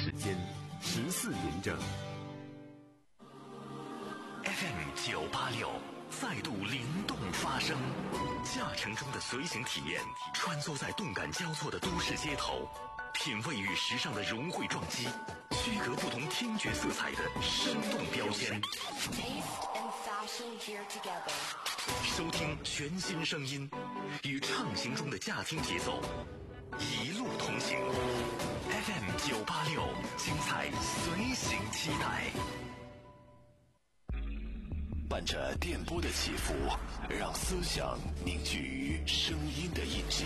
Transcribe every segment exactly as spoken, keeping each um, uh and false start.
时间十四点整。 F M 九八六再度灵动发声，驾乘中的随行体验，穿梭在动感交错的都市街头，品味与时尚的融汇撞击，区隔不同听觉色彩的生动标签。收听全新声音，与畅行中的驾听节奏，一路同行。F M 九八六，精彩随行期待。 伴着电波的起伏，让思想凝聚于声音的印记，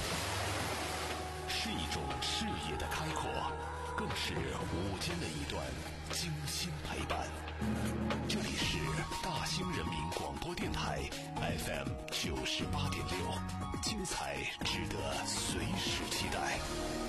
是一种视野的开阔，更是午间的一段精心陪伴。这里是大兴人民广播电台 F M 九十八点六，精彩值得随时期待。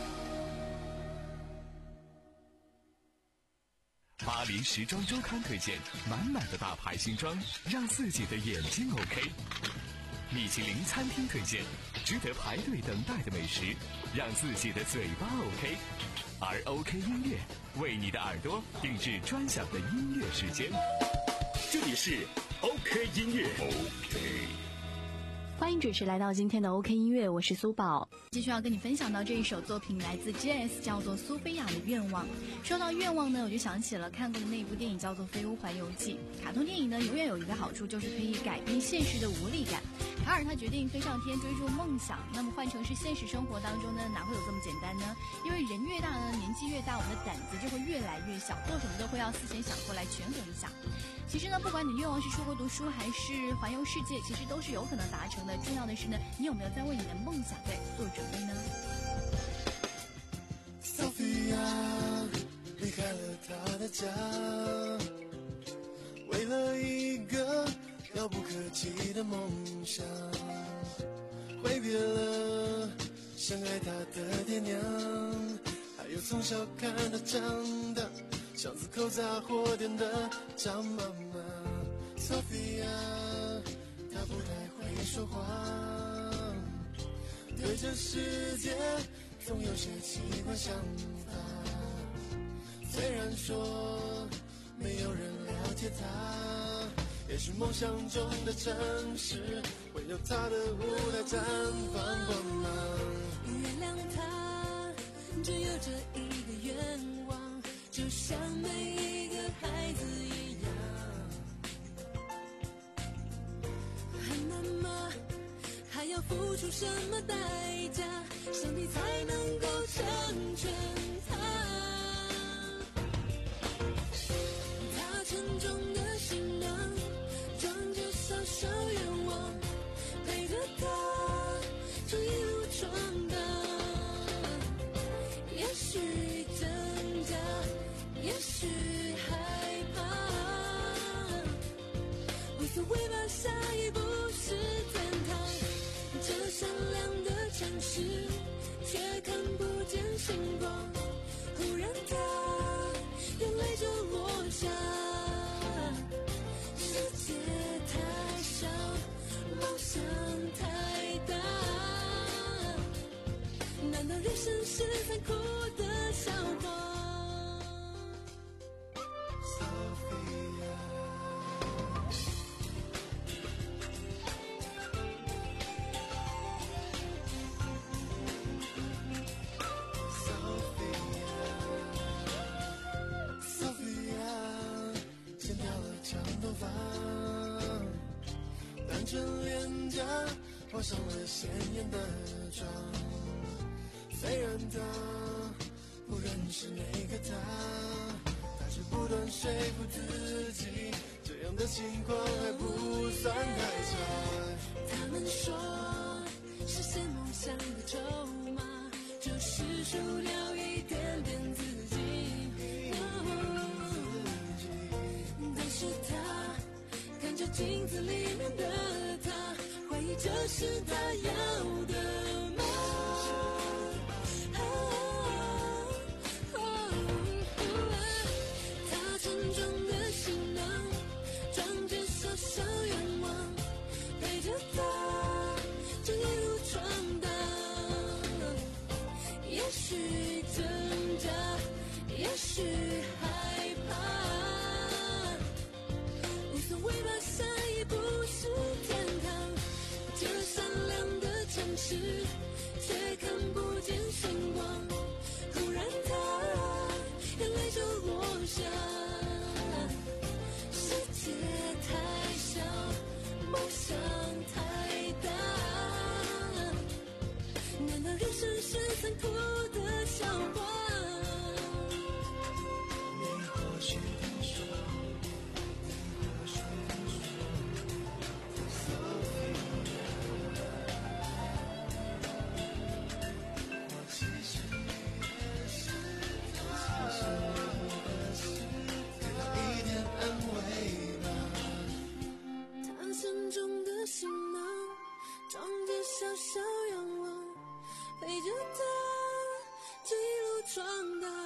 巴黎时装周刊推荐满满的大牌新装，让自己的眼睛 OK。米其林餐厅推荐值得排队等待的美食，让自己的嘴巴 OK。而 OK 音乐为你的耳朵定制专享的音乐时间，这里是 OK 音乐 OK。 欢迎准时来到今天的 OK 音乐，我是苏宝。 继续要跟你分享到这一首作品，来自 J S， 叫做苏菲亚的愿望。说到愿望呢，我就想起了看过的那部电影，叫做《飞屋环游记》。卡通电影呢，永远有一个好处，就是可以改变现实的无力感。卡尔他决定飞上天追逐梦想，那么换成是现实生活当中呢，哪会有这么简单呢？因为人越大呢，年纪越大，我们的胆子就会越来越小，做什么都会要思前想后来权衡一下。其实呢，不管你愿望是出国读书还是环游世界，其实都是有可能达成的。重要的是呢，你有没有在为你的梦想在做准备呢？ Sophia 离开了她的家，为了一个遥不可及的梦想，挥别了相爱她的爹娘，还有从小看她长大巷子口杂货店的张妈妈。 Sophia 她不太会说话，对这世界总有些奇怪想法，虽然说没有人了解她，也许梦想中的城市会有她的舞台绽放光芒。 原谅她只有这一个愿望，就像每一个孩子一样，很难吗？还要付出什么代价，上帝才能够成全他？他沉重的行囊装着小小愿望，陪着他这一路闯荡。也许挣扎，也许害怕，无所谓吧，下一步是天堂。这闪亮的城市却看不见星光，忽然它眼泪就落下。世界太小，梦想太大，难道人生是残酷的笑话？ 单纯脸颊画上了鲜艳的妆，虽然他不认识那个他，他却不断说服自己，这样的情况还不算太差。 他们说实现梦想的筹码就是输掉一点点自己，但是他看着镜子里面的他，怀疑这是他要的吗？他沉重的行囊装着小小愿望，陪着他这一路闯荡。也许挣扎，也许害怕，无所谓吧，下一步是天堂。这善良的城市，却看不见星光。忽然它眼泪就落下，世界太小，梦想太大。难道人生是残酷的笑话？ 你或许听说，你或许听说 Sophia， 我其实也是他，其实也是给他一点安慰吧。 他沉重的行囊装着小小愿望，陪着他这一路闯荡。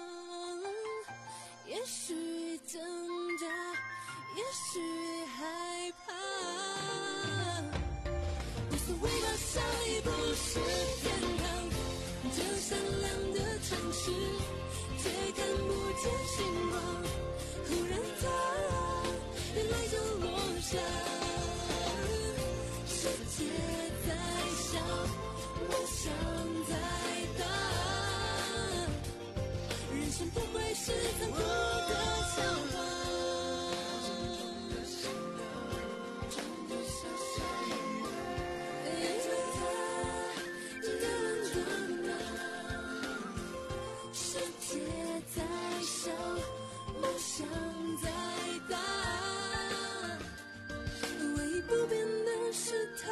也许挣扎，也许害怕，无所谓吧，下一步是天堂。这善良的城市，却看不见星光。忽然它眼泪就落下，世界再小，梦想再大，人生不会是残酷的笑话。陪着他，一个人长大，世界再小，梦想再大，唯一不变的是他。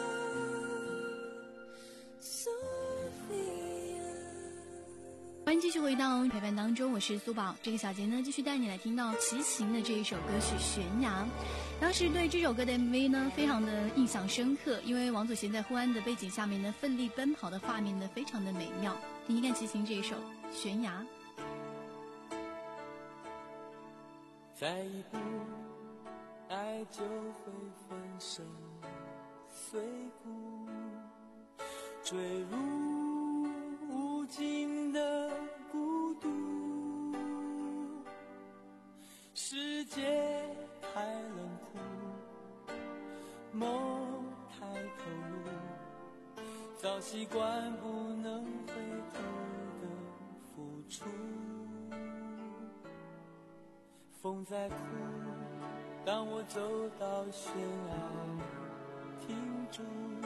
欢迎继续回到陪伴当中，我是苏宝。这个小节呢，继续带你来听到齐秦的这一首歌曲《悬崖》。当时对这首歌的 M V 呢，非常的印象深刻，因为王祖贤在呼安的背景下面呢，奋力奔跑的画面呢，非常的美妙。听听看齐秦这一首《悬崖》。 再一步，爱就会粉身碎骨，坠入无尽的孤独。世界太冷酷，梦太投入，早习惯不能回头的付出。风在哭，当我走到悬崖停住，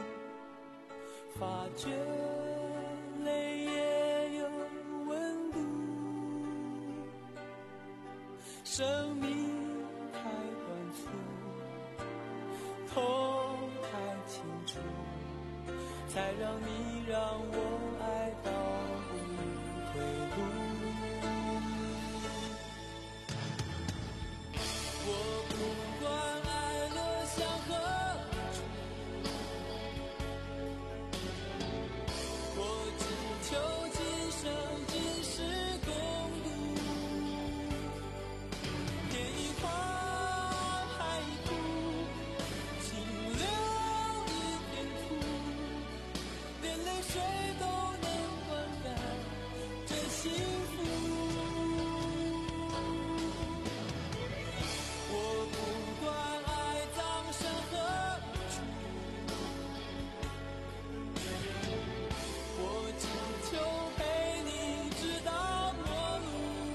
发觉泪也有温度。生命太短促，痛太清楚，才让你让我爱到无退路。我不管爱落向何处，我只求今生今世共度。天一花海一土，清流一片土，连泪水都能灌溉这幸福。我不管爱葬身何处，我只求陪你直到末路。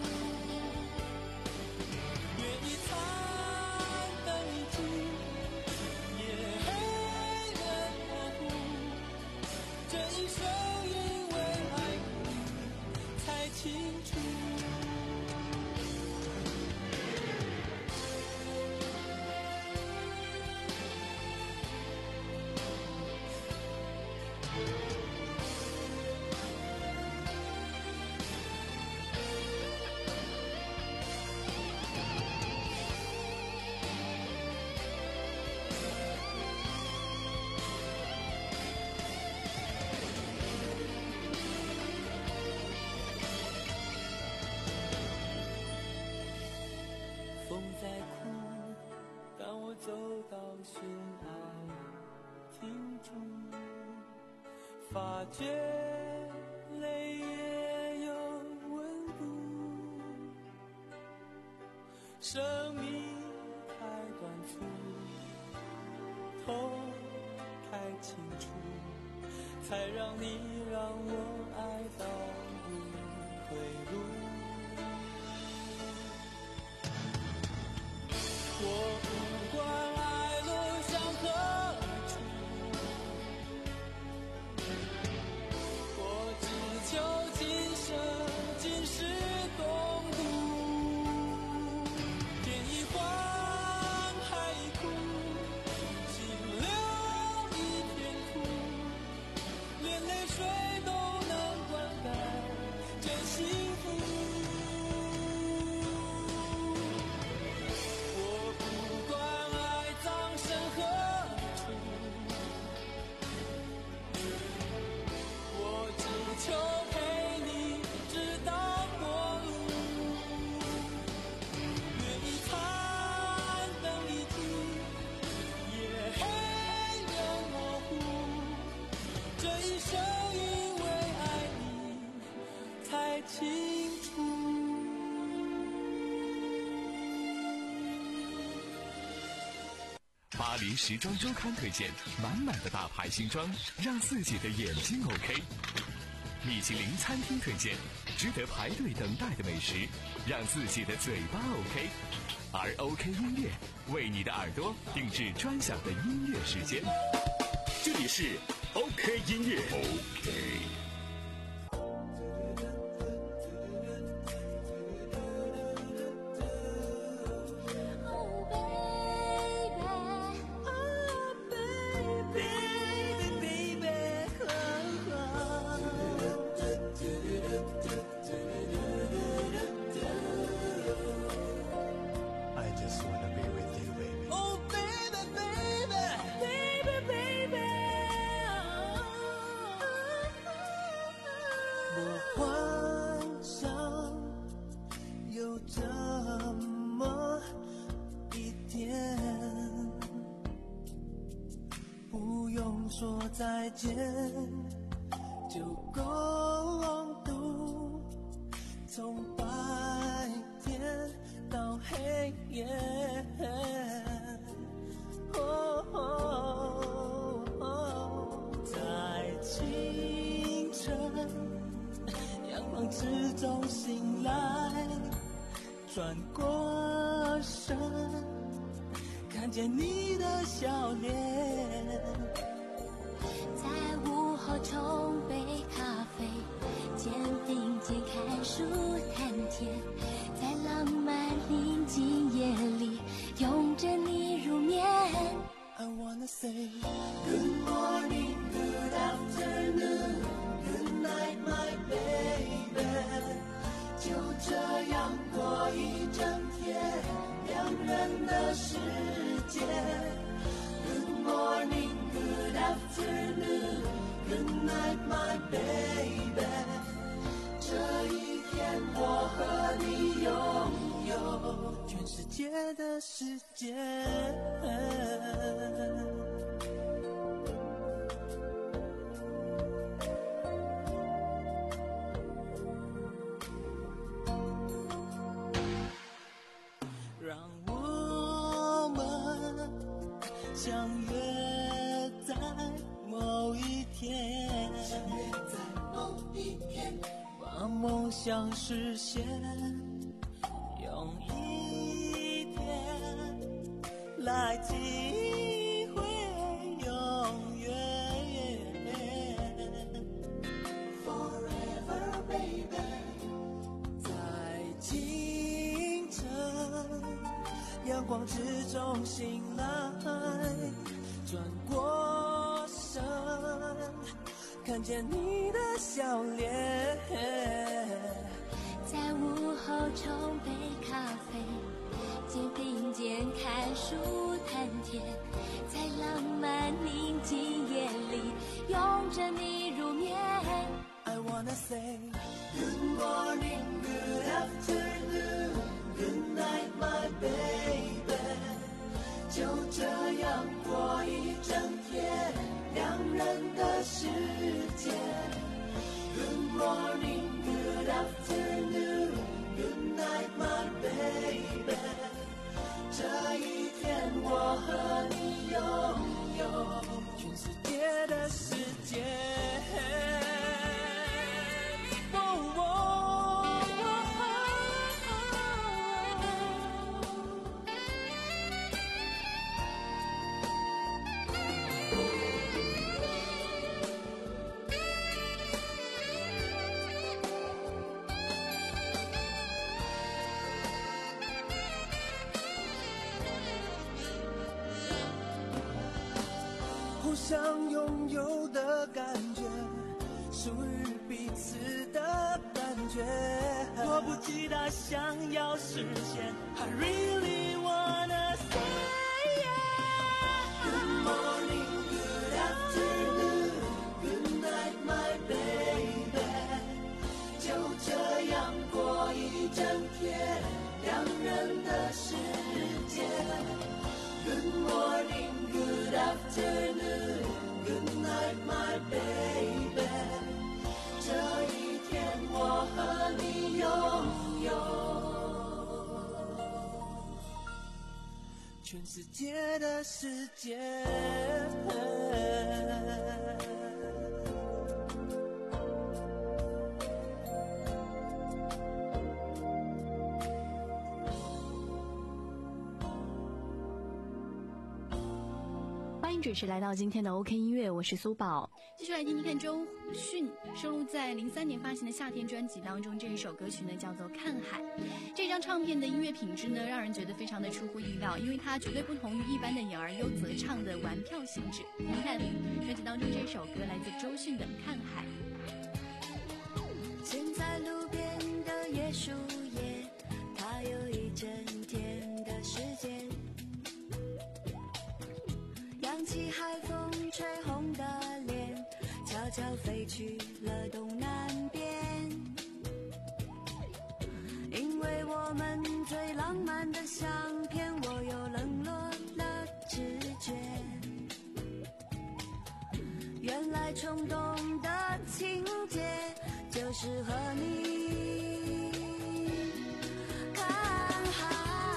愿意残灯一炷，夜黑人模糊，这一生因为爱你才清楚。风在哭，当我走到悬崖停住，发觉泪也有温度。 生命太短促，痛太清楚，才让你让我爱到无归路。我不管爱路向何处，我只求今生今世共度。天一荒，海一枯，心留一片土，连泪水都能灌溉这幸福。我不管爱葬身何处，我只求陪你直到末路。月一残，灯一尽，夜黑人模糊，这一生因为爱你才清楚。 巴黎时装周刊推荐满满的大牌新装，让自己的眼睛 OK。米其林餐厅推荐值得排队等待的美食，让自己的嘴巴 OK。而 OK 音乐为你的耳朵定制专享的音乐时间。 这里是 OK 音乐 OK。 说再见就共度，从白天到黑夜。哦哦哦，在清晨阳光之中醒来，转过身看见你的笑脸。 冲杯咖啡，肩并肩看书谈天，在浪漫宁静夜里拥着你入眠。 I wanna say good morning, good afternoon, good night, my baby。 就这样过一整天，两人的世界。 Good morning, good afternoon，Good night, my baby。 这一天，我和你拥有全世界的时间。让我们相约在某一天，相约在某一天，把梦想实现，用一天来体会永远。Forever baby， 在清晨阳光之中醒来，转过身看见你的笑脸， 在午后冲杯咖啡，肩并肩看书谈天，在浪漫宁静夜里拥着你入眠。 I wanna say good morning, good afternoon, good night, my baby。 就这样过一整天，两人的世界。 Good morning, good afternoon, good night, my baby。 想拥有的感觉，属于彼此的感觉，迫不及待想要实现。I really wanna say yeah. Good morning, good afternoon, good night, my baby. 就这样过一整天，两人的世界。Good morning, good afternoon, good night, my baby. 这一天我和你拥有全世界的时间。 准时来到今天的 OK 音乐，我是苏宝。 继续来听听看周迅收录在零三年发行的夏天专辑当中，这一首歌曲呢叫做《看海》。这张唱片的音乐品质呢让人觉得非常的出乎意料，因为它绝对不同于一般的演而优则唱的玩票性质。你看专辑当中这首歌来自周迅的《看海》。 现在路边的椰树叶，它有一整天的时间，扬起海风吹红的脸，悄悄飞去了东南边。因为我们最浪漫的相片，我又冷落了直觉。原来冲动的情节就是和你看海。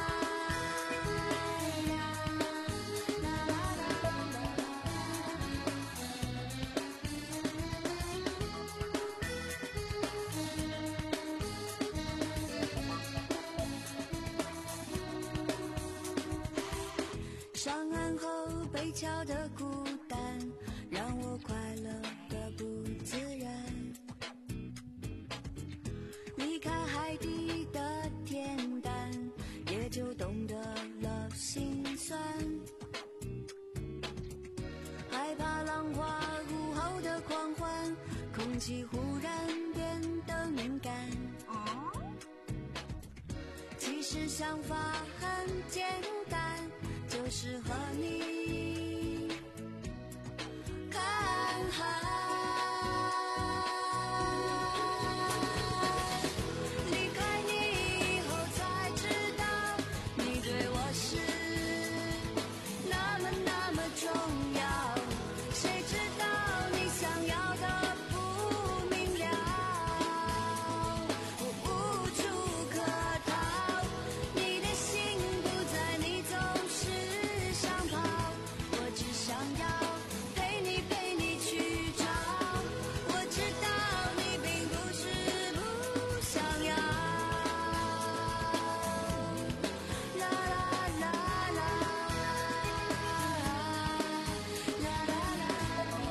上岸后北桥的孤单，让我快乐的不自然。离开海底的恬淡，也就懂得了心酸。害怕浪花午后的狂欢，空气忽然变得敏感。其实想法很简单，就是和你看海。离开你以后才知道，你对我是那么那么重要。谁知道你想要的不明了，我无处可逃。你的心不在，你总是想跑，我只想要陪你陪你去找。我知道你并不是不想要。啦啦啦啦，啦啦啦。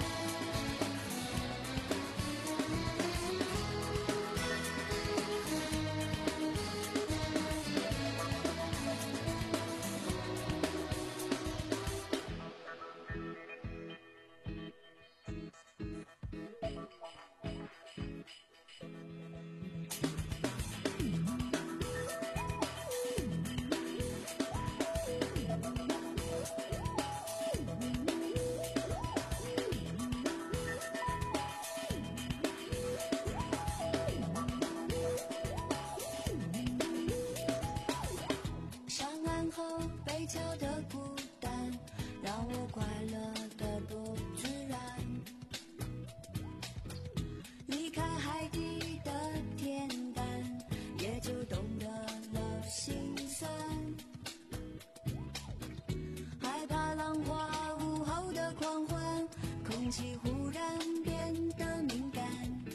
上岸后北桥的孤单，让我快乐的不自然。离开海底的恬淡，也就懂得了心酸。害怕浪花午后的狂欢，空气忽然变得敏感。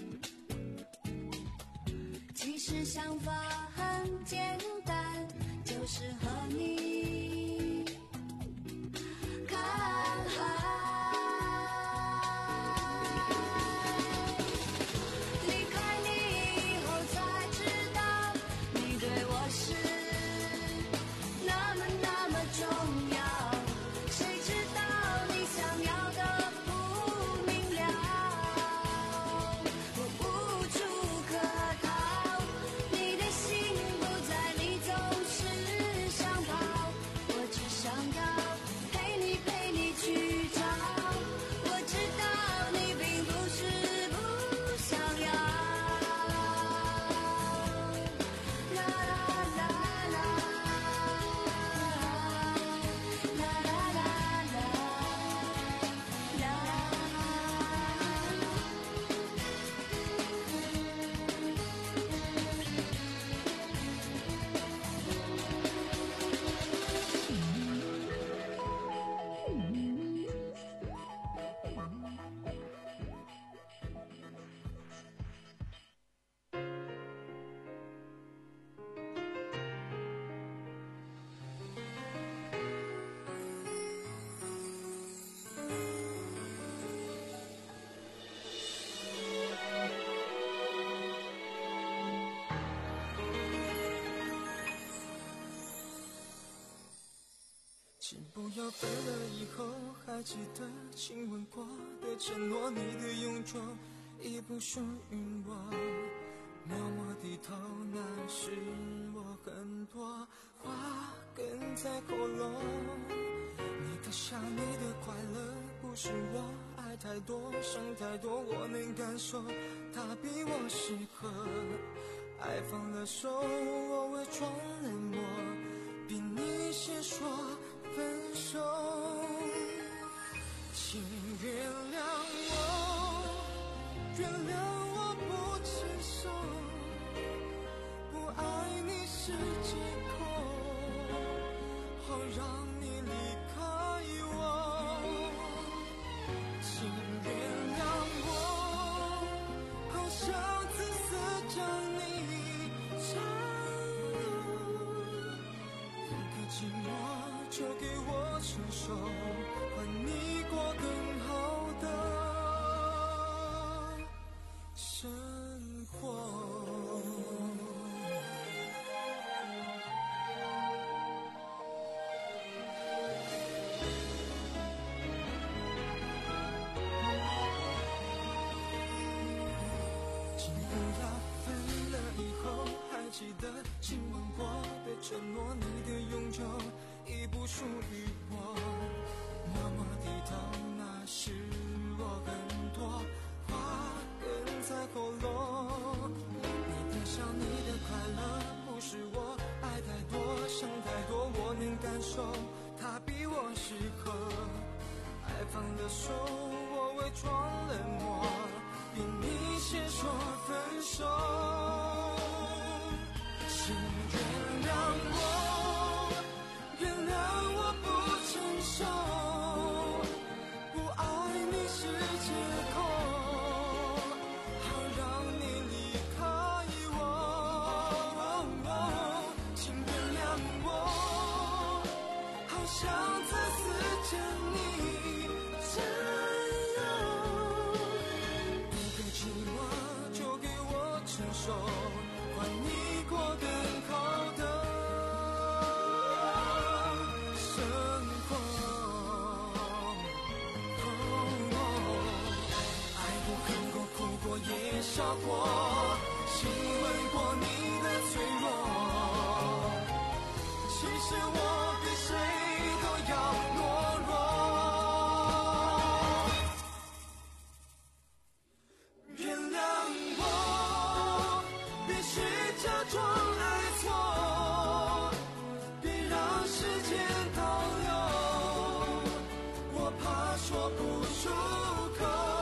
其实想法很简单，就是和你看海。离开你以后才知道，你对我是那么那么重要。谁知道你想要的不要分了以后还记得亲吻过的承诺，你的永久已不属于我。默默低头，那是我很多话哽在喉咙。你的笑，你的快乐，不是我爱太多想太多，我能感受它比我适合。爱放了手，我伪装冷漠，比你先说分手。请原谅我，原谅我不成熟，不爱你是借口，好让你离开我。请原谅我，好想自私将你占有，一个寂寞就给我承受，换你过更好的生活。请不要分了以后还记得亲吻过的承诺，你的永久已不属于我。默默低头，那是我很多话哽在喉咙。你的笑，你的快乐，不是我爱太多想太多，我能感受它比我适合。爱放了手，我伪装冷漠，比你先说分手。请原谅我，原谅我不成熟，不爱你是借口，好让你离开我。请原谅我，好想自私将你占有，一个寂寞就给我承受，换你过更好的生活。爱过恨过哭过也笑过，亲吻过你的脆弱，其实我比谁都要懦弱。原谅我，必须假装爱错，别让时间倒流，我怕说不出口。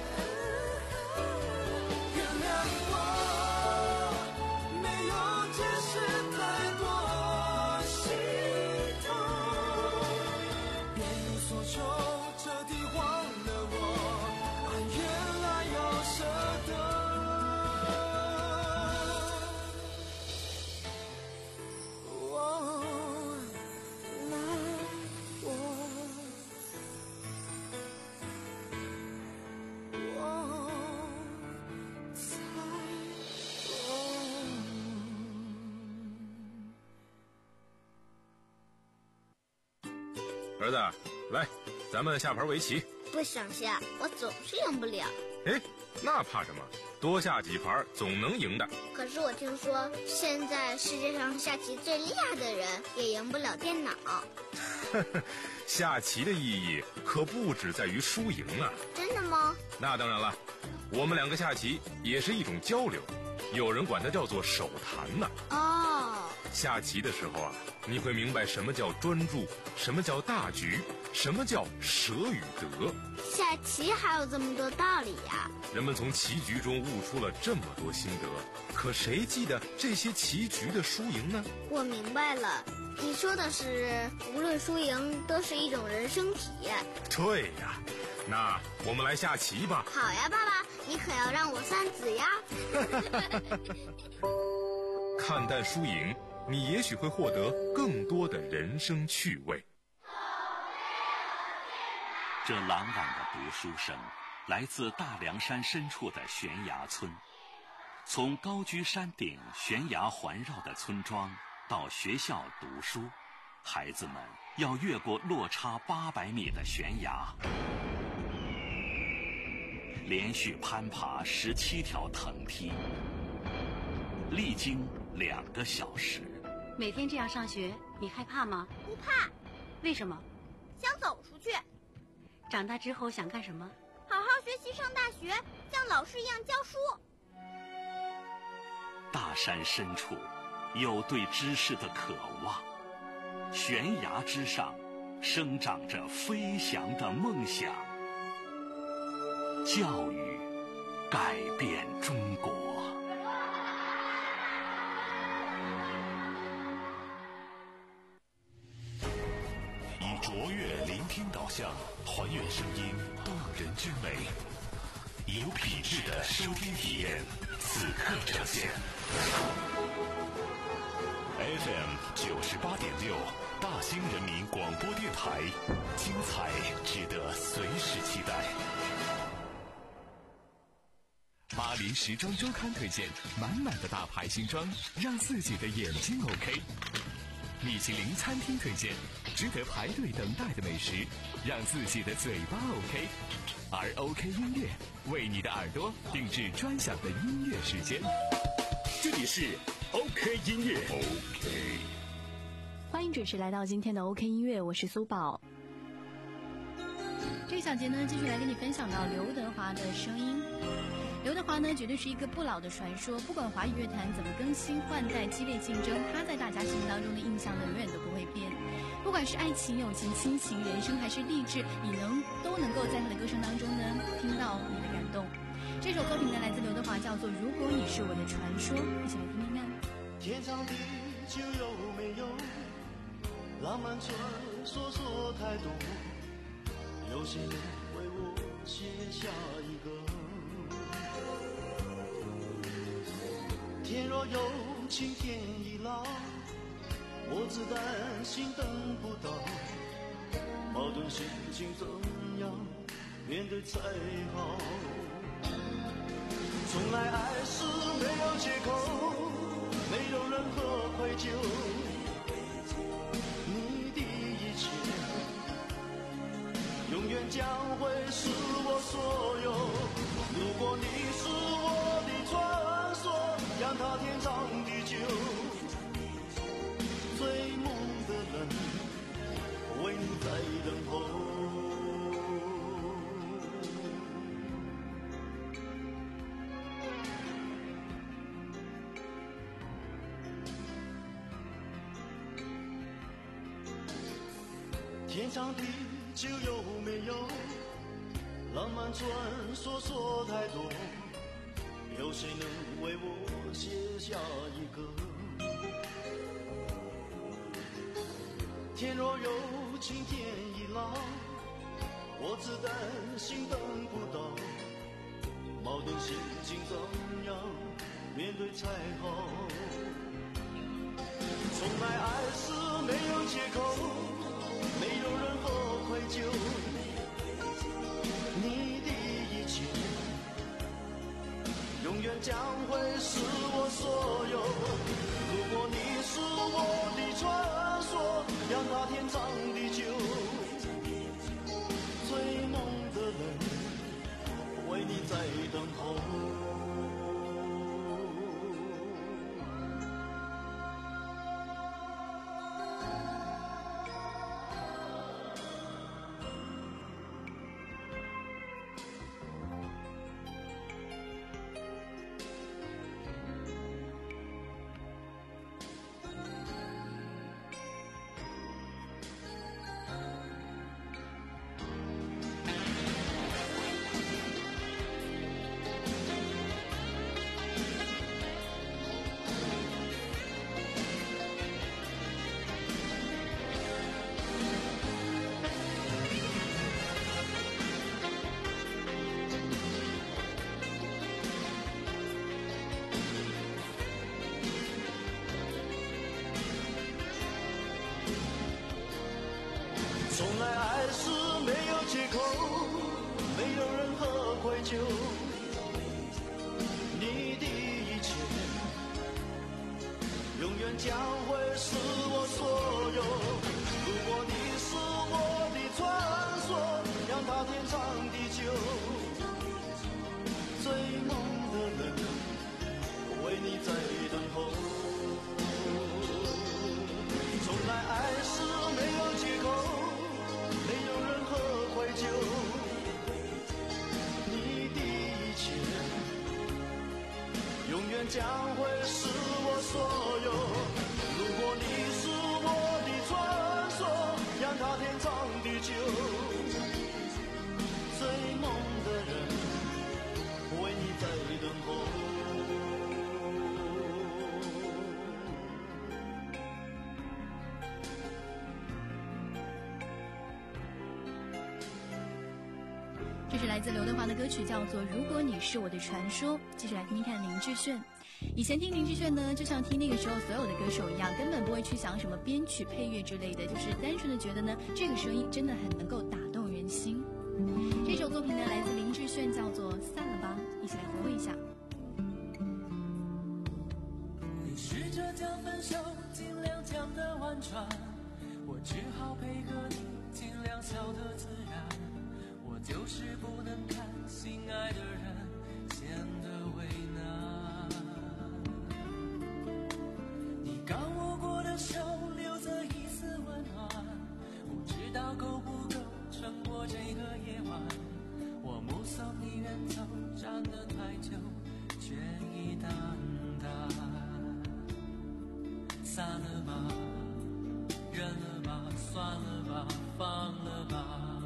原谅我，没有解释太多心痛，别有所求，彻底忘了我，爱原来要舍得。哦，来我，我才懂。 儿子，来，咱们下盘围棋。 不想下，我总是赢不了。 哎，那怕什么？多下几盘总能赢的。 可是我听说，现在世界上下棋最厉害的人也赢不了电脑。 下棋的意义可不只在于输赢啊。 真的吗？ 那当然了，我们两个下棋也是一种交流，有人管它叫做手谈呢。 哦， 下棋的时候啊，你会明白什么叫专注，什么叫大局，什么叫舍与得。 下棋还有这么多道理呀！ 人们从棋局中悟出了这么多心得，可谁记得这些棋局的输赢呢？ 我明白了，你说的是无论输赢都是一种人生体验。 对呀，那我们来下棋吧。 好呀，爸爸，你可要让我算子呀。 看淡输赢，你也许会获得更多的人生趣味。 这朗朗的读书声来自大凉山深处的悬崖村。从高居山顶、悬崖环绕的村庄到学校读书， 孩子们要越过落差八百米的悬崖，连续攀爬十七条藤梯，历经两个小时。 每天这样上学，你害怕吗？ 不怕。 为什么？ 想走出去。 长大之后想干什么？ 好好学习，上大学，像老师一样教书。 大山深处有对知识的渴望，悬崖之上生长着飞翔的梦想。教育改变中国。 以卓越聆听导向，还原声音动人之美，有品质的收听体验，此刻呈现。F M 九十八点六，大兴人民广播电台，精彩值得随时期待。 巴黎时装周刊推荐满满的大牌新装，让自己的眼睛 OK。米其林餐厅推荐值得排队等待的美食，让自己的嘴巴 OK。而 OK 音乐为你的耳朵定制专享的音乐时间。 这里是 OK 音乐 OK。 欢迎准时来到今天的 OK 音乐，我是苏宝。 这个小节呢，继续来跟你分享到刘德华的声音。刘德华呢，绝对是一个不老的传说。不管华语乐坛怎么更新换代、激烈竞争，他在大家心目当中的印象呢，永远都不会变。不管是爱情、友情、亲情、人生，还是励志，你能都能够在他的歌声当中呢，听到你的感动。这首作品呢，来自刘德华，叫做《如果你是我的传说》，一起来听听看。 天长地久有没有浪漫传说说太多？有谁能为我写下一个？天若有情天亦老，我只担心等不到，矛盾心情怎样面对才好？从来爱是没有借口，没有任何愧疚，你的一切永远将会是我所有。如果你是我的传说，让它天长地久，追梦的人为你在等候。天长地久有没有浪漫传说说太多？有谁能为我写下一个？天若有情天亦老，我只担心等不到，矛盾心情怎样面对才好？从来爱是没有借口，没有任何愧疚，你的一切永远将会是我所有。如果你是我的传说，让它天长地久，追梦的人为你在等候。从来爱是没有借口，没有任何愧疚，你的一切永远将会是我所有。 将会是我所有。如果你是我的传说，让它天长地久。追梦的人，为你在等候。 这是来自刘德华的歌曲，叫做《如果你是我的传说》。继续来听听看林志炫。以前听林志炫呢，就像听那个时候所有的歌手一样，根本不会去想什么编曲配乐之类的，就是单纯的觉得呢，这个声音真的很能够打动人心。这首作品呢，来自林志炫，叫做《散了吧》，一起来回味一下。 你试着将分手尽量讲得婉转，我只好配合你尽量笑得自然。我就是不能看心爱的人显得为难。你刚握过的手留着一丝温暖，不知道够不够撑过这个夜晚。我目送你远走，站得太久，却已淡淡。散了吧，忍了吧，算了吧，放了吧。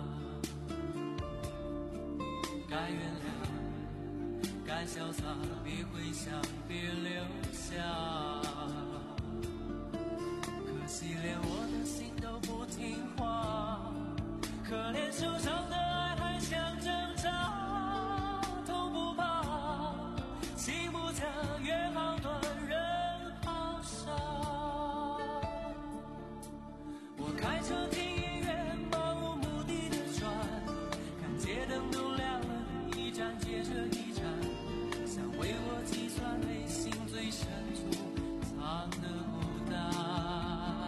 该原谅，该潇洒，别回想，别留下。可惜连我的心都不听话，可怜受伤的爱还想挣扎，痛不怕，心不跳，约好断，人好傻。我开车听音乐，漫无目的的转，看街灯都亮了，一站接着一站，想为我计算内心最深处藏的孤单。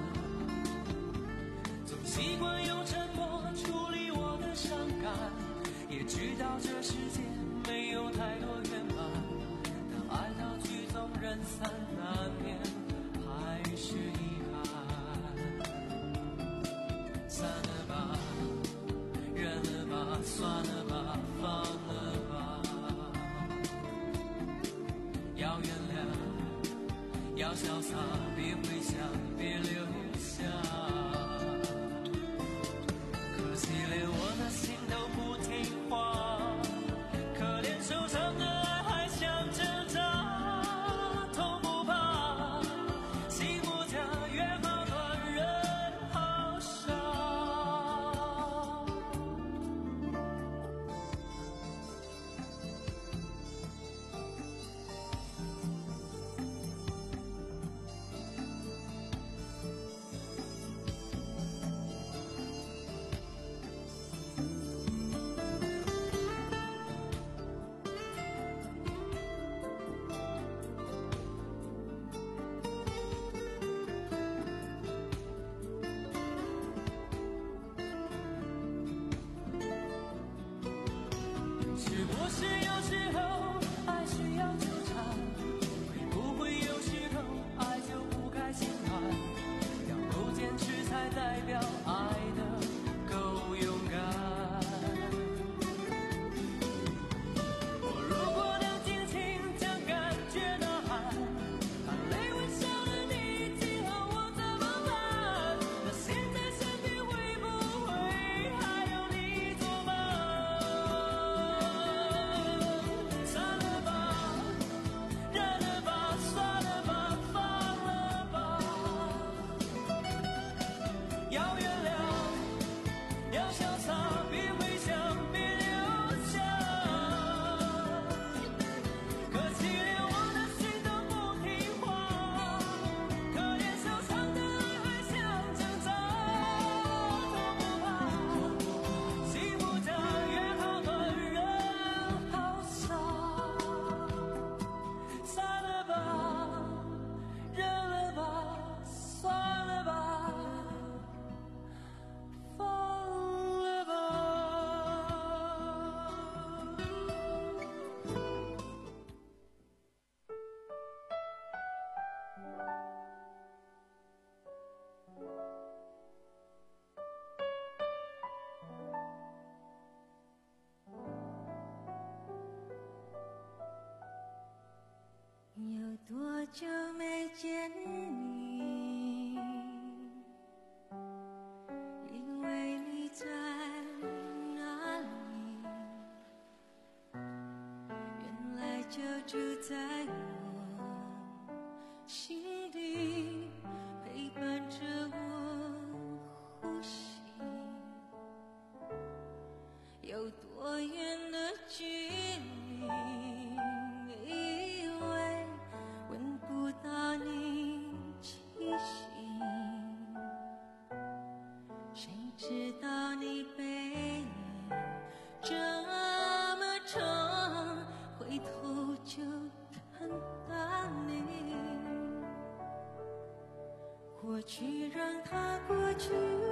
总习惯用沉默处理我的伤感，也知道这世界没有太多圆满，当爱到曲终人散，难免还是遗憾。散了吧，忍了吧，算了吧，放了吧。要原谅，要潇洒，别回想，别留下。可惜连我的心都不听话，可怜受伤的爱还想挣扎，痛不怕，心不跳，约好断，人好傻。是不是有时候爱需要纠缠，会不会有时候爱就不该心软，要够坚持才代表爱的够勇敢。我如果能尽情将感觉呐喊，含泪微笑的你今后我怎么办？那现在身边会不会还有你作伴？ 住在我心底，陪伴着我呼吸。有多远的距离，以为闻不到你气息，谁知道你背影这么长，回头就看到你。过去让它过去，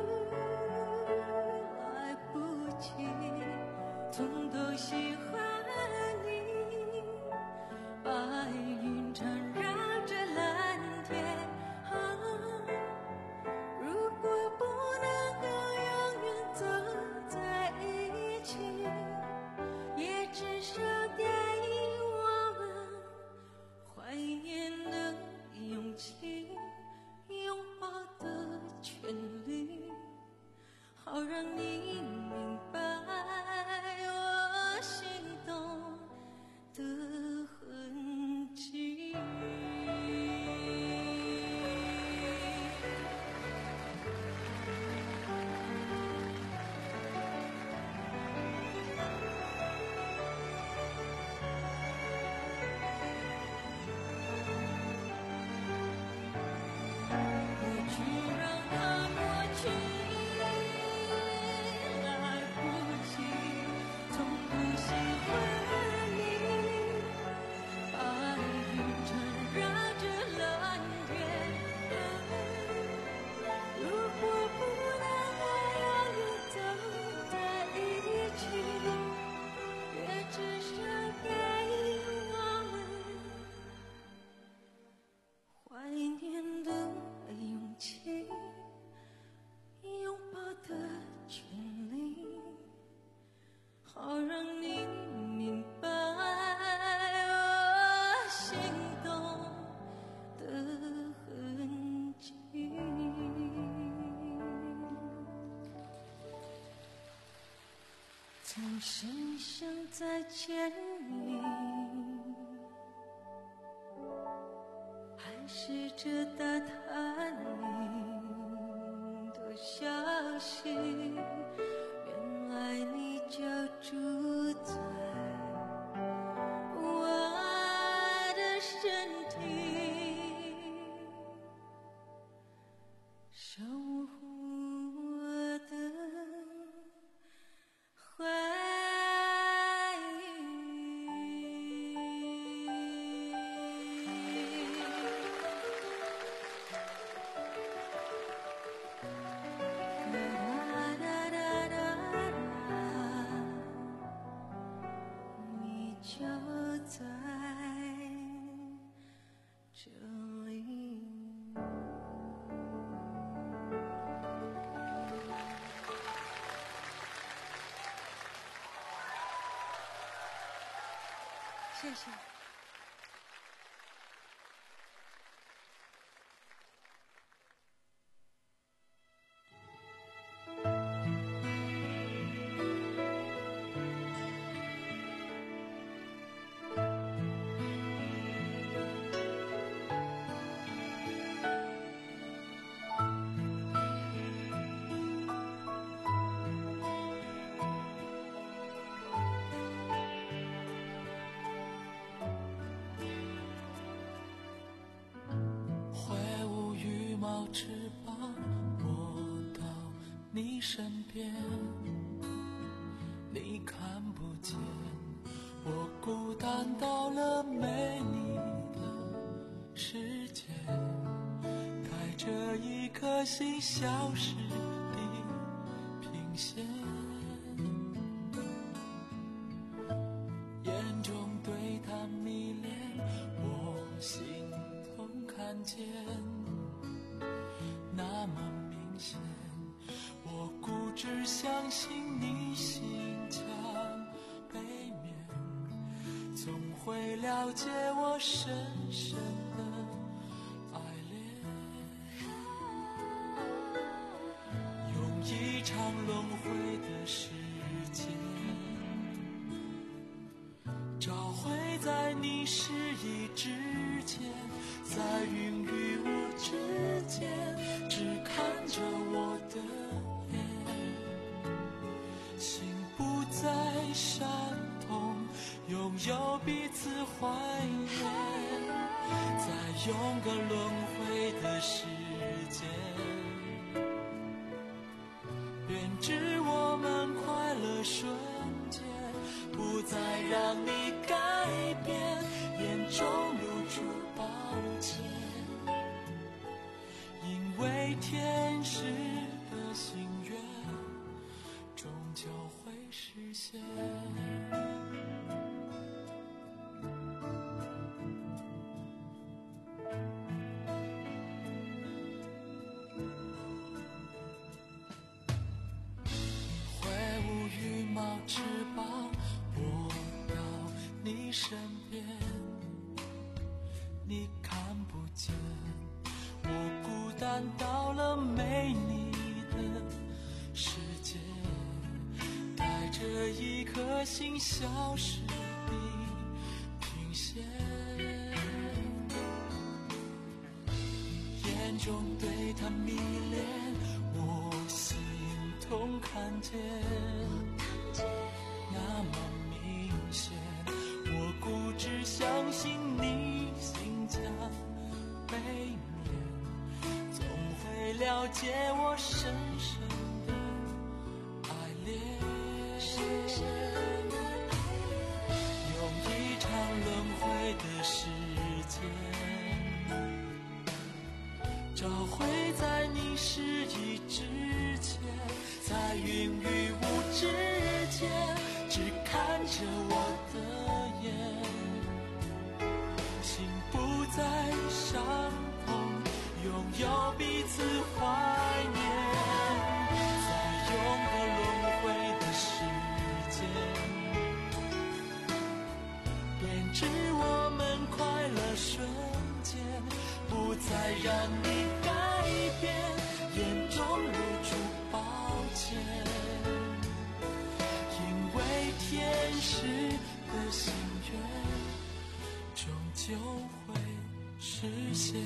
来不及，从头喜欢你。白云缠绕着蓝天，啊，如果不能够永远走在一起，也至少给我们怀念的勇气，拥抱的权利，好让你明白我心动的痕迹。好让你明白我心动的痕迹。总是想再见你，还试着打探你的消息，原来你就住在我的身体，守护我的回谢谢。翅膀落到你身边，你看不见我孤单到了没你的世界，带着一颗心消失的平线，眼中对他迷恋，我心痛看见那么明显，我固执相信你心墙背面总会了解我深深的爱恋，用一场轮回的时间找回在你失意之前，在云与雾之间，只看着我的脸，心不再伤痛，拥有彼此怀念，在永隔轮回的时间，编织我们快乐瞬间，不再让你改变，眼中露出抱歉，因为天使的心愿终究会实现。挥舞羽毛翅膀，我到你身边，你看不见我孤单到了没你的世界，带着一颗心消失的停歇，眼中对他迷恋，我心痛看见，那么明显，我固执相信你心墙背面，总会了解我深深的爱恋，用一场轮回的时间，找回在你失意之前，在云与雾之间，只看着我的眼，心不再伤痛，拥有彼此怀念，在永隔轮回的时间，编织我们快乐瞬间，不再让你改变，眼中露出抱歉，因为天使的心愿终究会实现。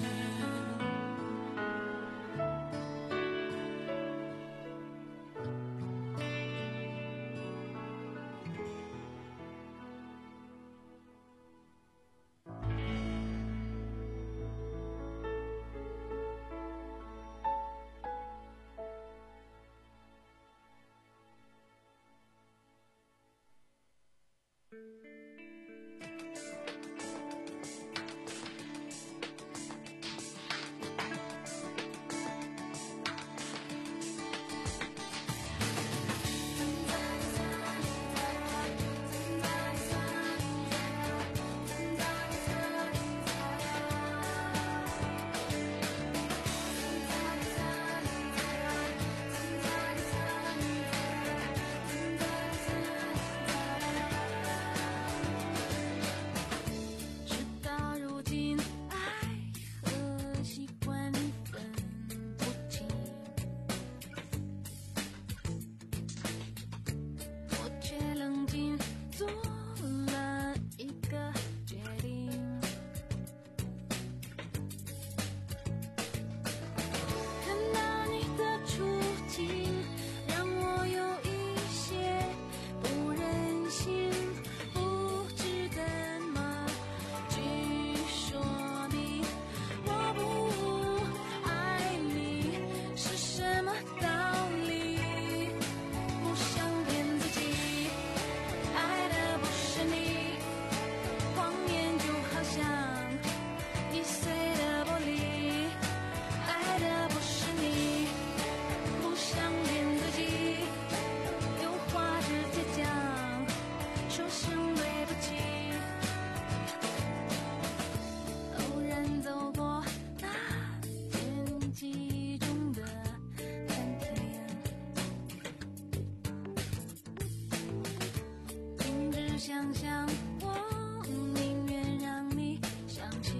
想象，我宁愿让你相信，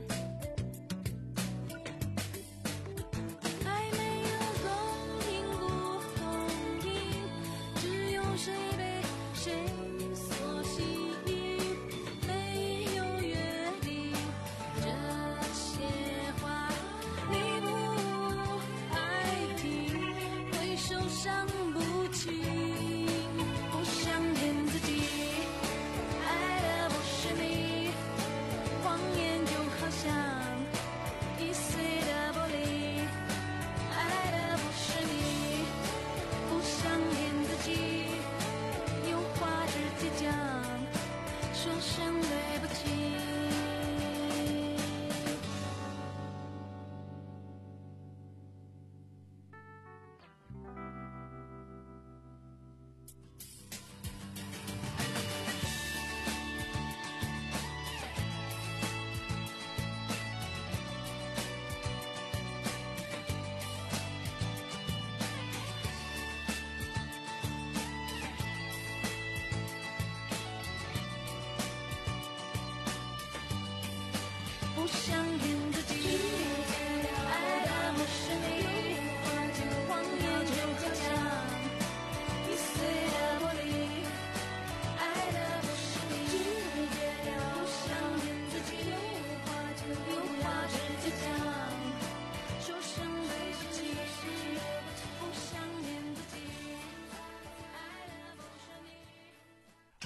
还没有动听不动听，只有谁被谁所吸引。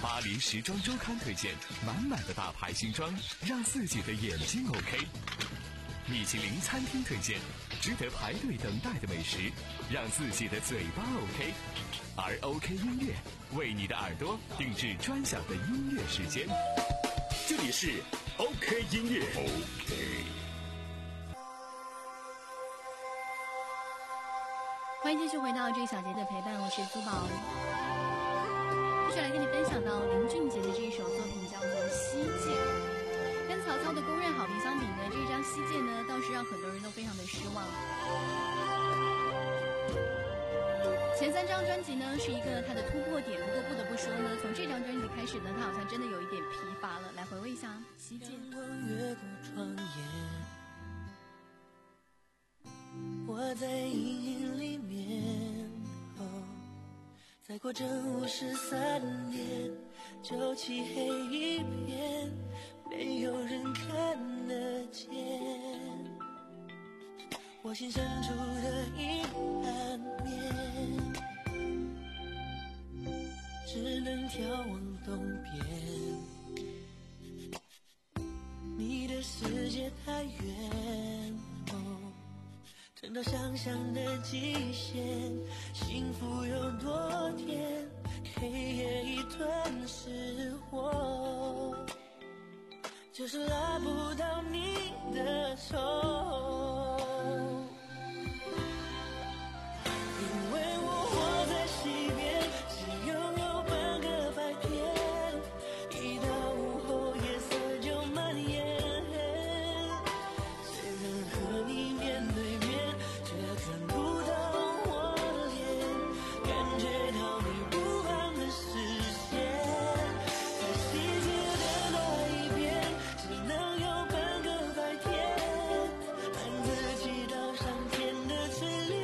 巴黎时装周刊推荐满满的大牌新装，让自己的眼睛 OK。米其林餐厅推荐值得排队等待的美食，让自己的嘴巴 OK。而 OK 音乐为你的耳朵定制专享的音乐时间。这里是 OK 音乐 OK。 欢迎继续回到这一小节的陪伴，我是苏宝。接下来跟你分享到林俊杰的这一首作品叫做《西界》。跟曹操的公认好评相比呢，这张《西界》呢倒是让很多人都非常的失望。前三张专辑呢是一个他的突破点，不过不得不说呢，从这张专辑开始呢，他好像真的有一点疲乏了。来回味一下《西界》。 越过窗沿，我在阴影里面，哦，再过正五十三年，就漆黑一片，没有人看得见。我心深处的阴暗面，只能眺望东边。你的世界太远，哦，撑到想象的极限，幸福有多甜，黑夜已吞噬我，就是拉不到你的手。因为我活在西边，只拥有半个白天，一到午后夜色就蔓延。虽然和你面对面，却看不到我脸，感觉到你不安的视线。在世界的那一边，只能有半个白天，暗自祈祷上天的赐怜，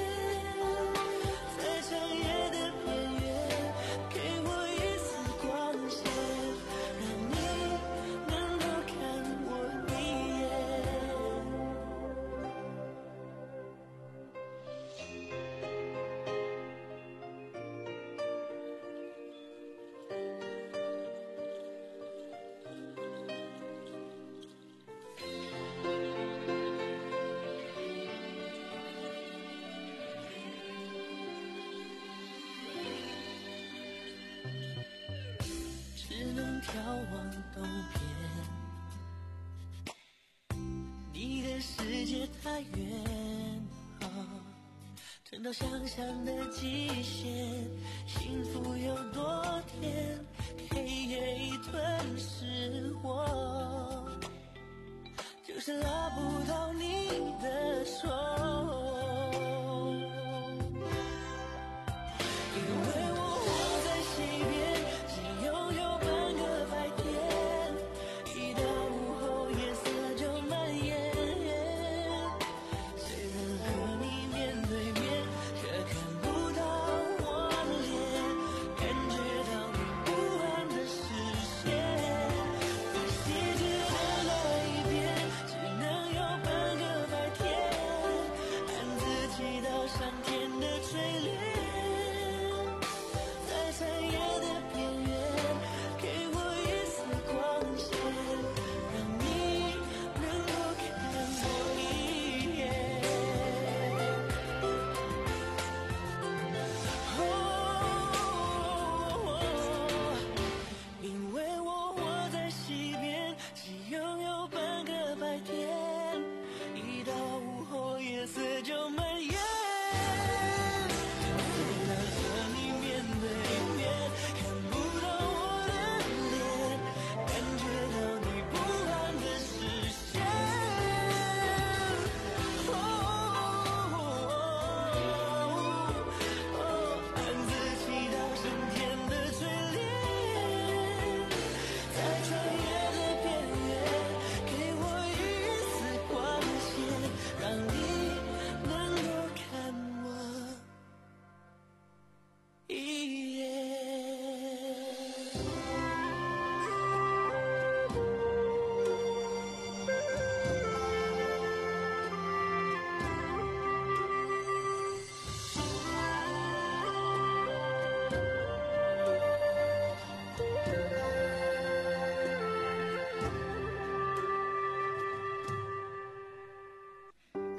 在长夜的边缘，给我一丝光线，让你能多看我一眼。只能眺望东边，你的世界太远，哦，撑到想象的极限，幸福有多甜，黑夜已吞噬我，就是拉不到你的手。因为我活在西边，只拥有半个白天，一到午后夜色就蔓延。虽然和你面对面，却看不到我脸，感觉到你不安的视线。在世界的那一边，只能有半个白天，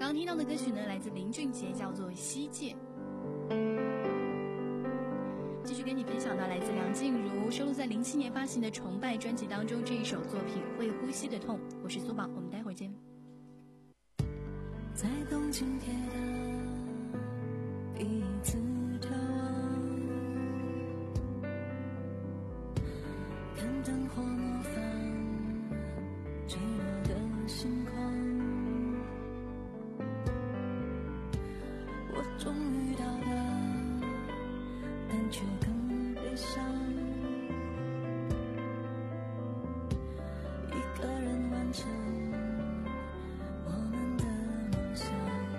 刚听到的歌曲呢，来自林俊杰，叫做《西界》。继续跟你分享到来自梁静茹收录在零七年发行的《崇拜》专辑当中这一首作品《会呼吸的痛》。我是苏宝，我们待会儿见。 在东京铁塔第一次眺望，看灯火模仿寂寞的星光，我终于到达，但却更悲伤，一个人完成我们的梦想。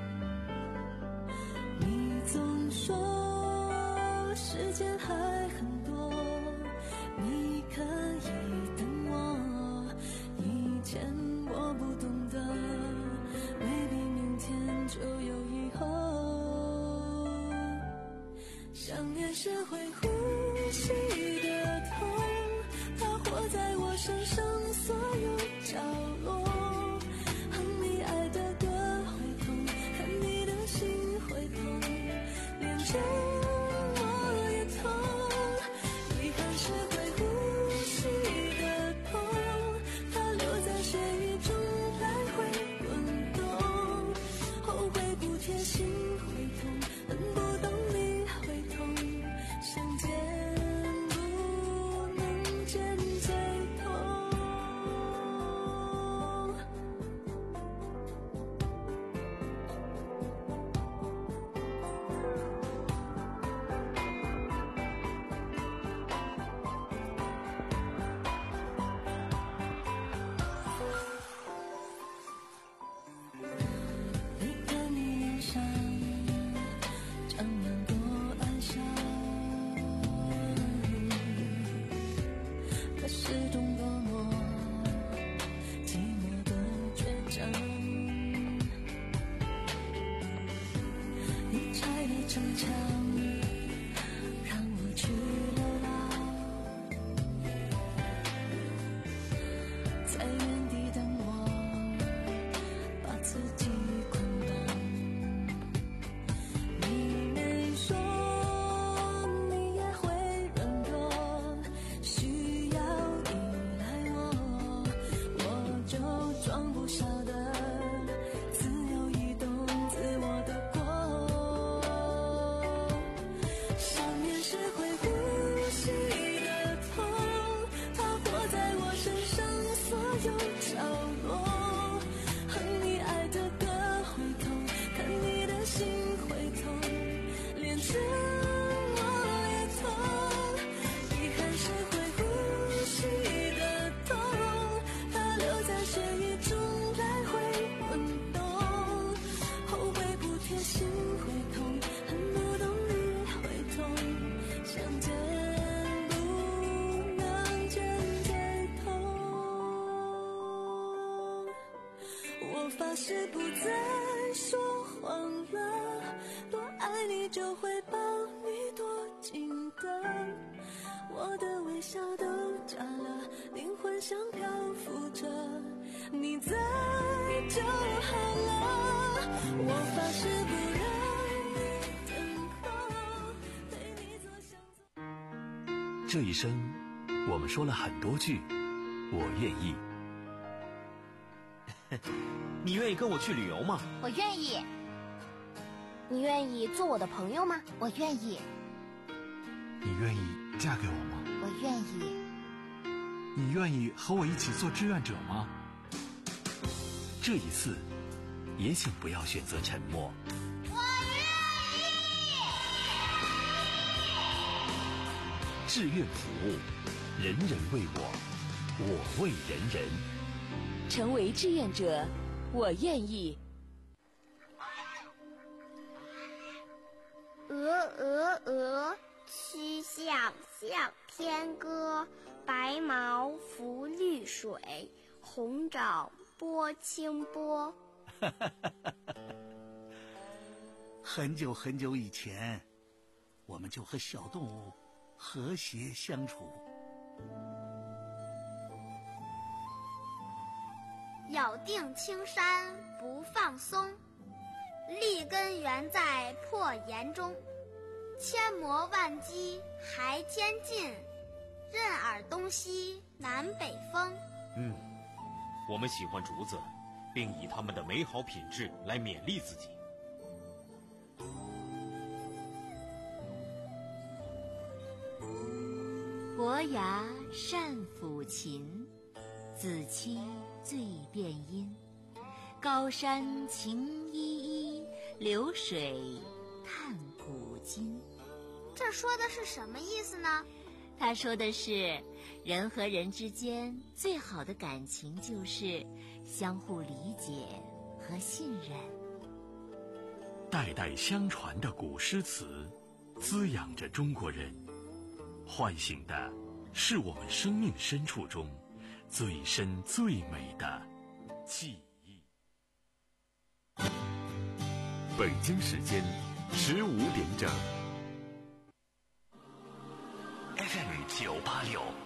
你总说时间还很多，你可以等我，以前我不懂得 maybe 明天就有以后。想念是会呼吸的痛，它活在我身上所有角落，哼你爱的歌会痛，看你的心会痛，连着我也痛。遗憾是会呼吸的痛，它留在血液中来回滚动，后悔不贴心会痛，恨不懂你会痛，相见不能见最痛。离开你脸上张扬过哀伤，可始终落寞寂寞的倔强。你拆了城墙，让我去流浪，在原地等我，把自己捆绑。你没说你也会软弱，需要依赖我，我就装不晓得自由移动自我的国。想念是会呼吸的痛，它活在我身上所有角落，哼你爱的歌会痛，看你的心会痛，连着我也痛。遗憾是会呼吸的痛，它留在血液中来回滚动，后悔不贴心会痛，恨不懂你会痛，相见不能见最痛。我发誓不再说谎了，多爱你就会抱你多紧的，我的微笑都假了，灵魂像漂浮着，你在就好了。我发誓不让你等候，对你做想做。 这一生，我们说了很多句我愿意。 你愿意跟我去旅游吗？ 我愿意。你愿意做我的朋友吗？我愿意。 你愿意嫁给我吗？ 我愿意。 你愿意和我一起做志愿者吗？ 这一次，也请不要选择沉默。 我愿意。 志愿服务，人人为我，我为人人。 成为志愿者，我愿意。 鹅鹅鹅，曲项向天歌，白毛浮绿水，红掌拨清波。 很久很久以前，我们就和小动物和谐相处。 咬定青山不放松， 根源在破岩中，千磨万击还天尽，任尔东西南北风。 嗯，我们喜欢竹子，并以它们的美好品质来勉励自己。 伯牙善抚琴，子期最辨音。高山晴依依，流水叹古今。 这说的是什么意思呢？ 他说的是，人和人之间最好的感情就是相互理解和信任。 代代相传的古诗词，滋养着中国人，唤醒的是我们生命深处中最深最美的记忆。 北京时间十五点整。 F M 九八六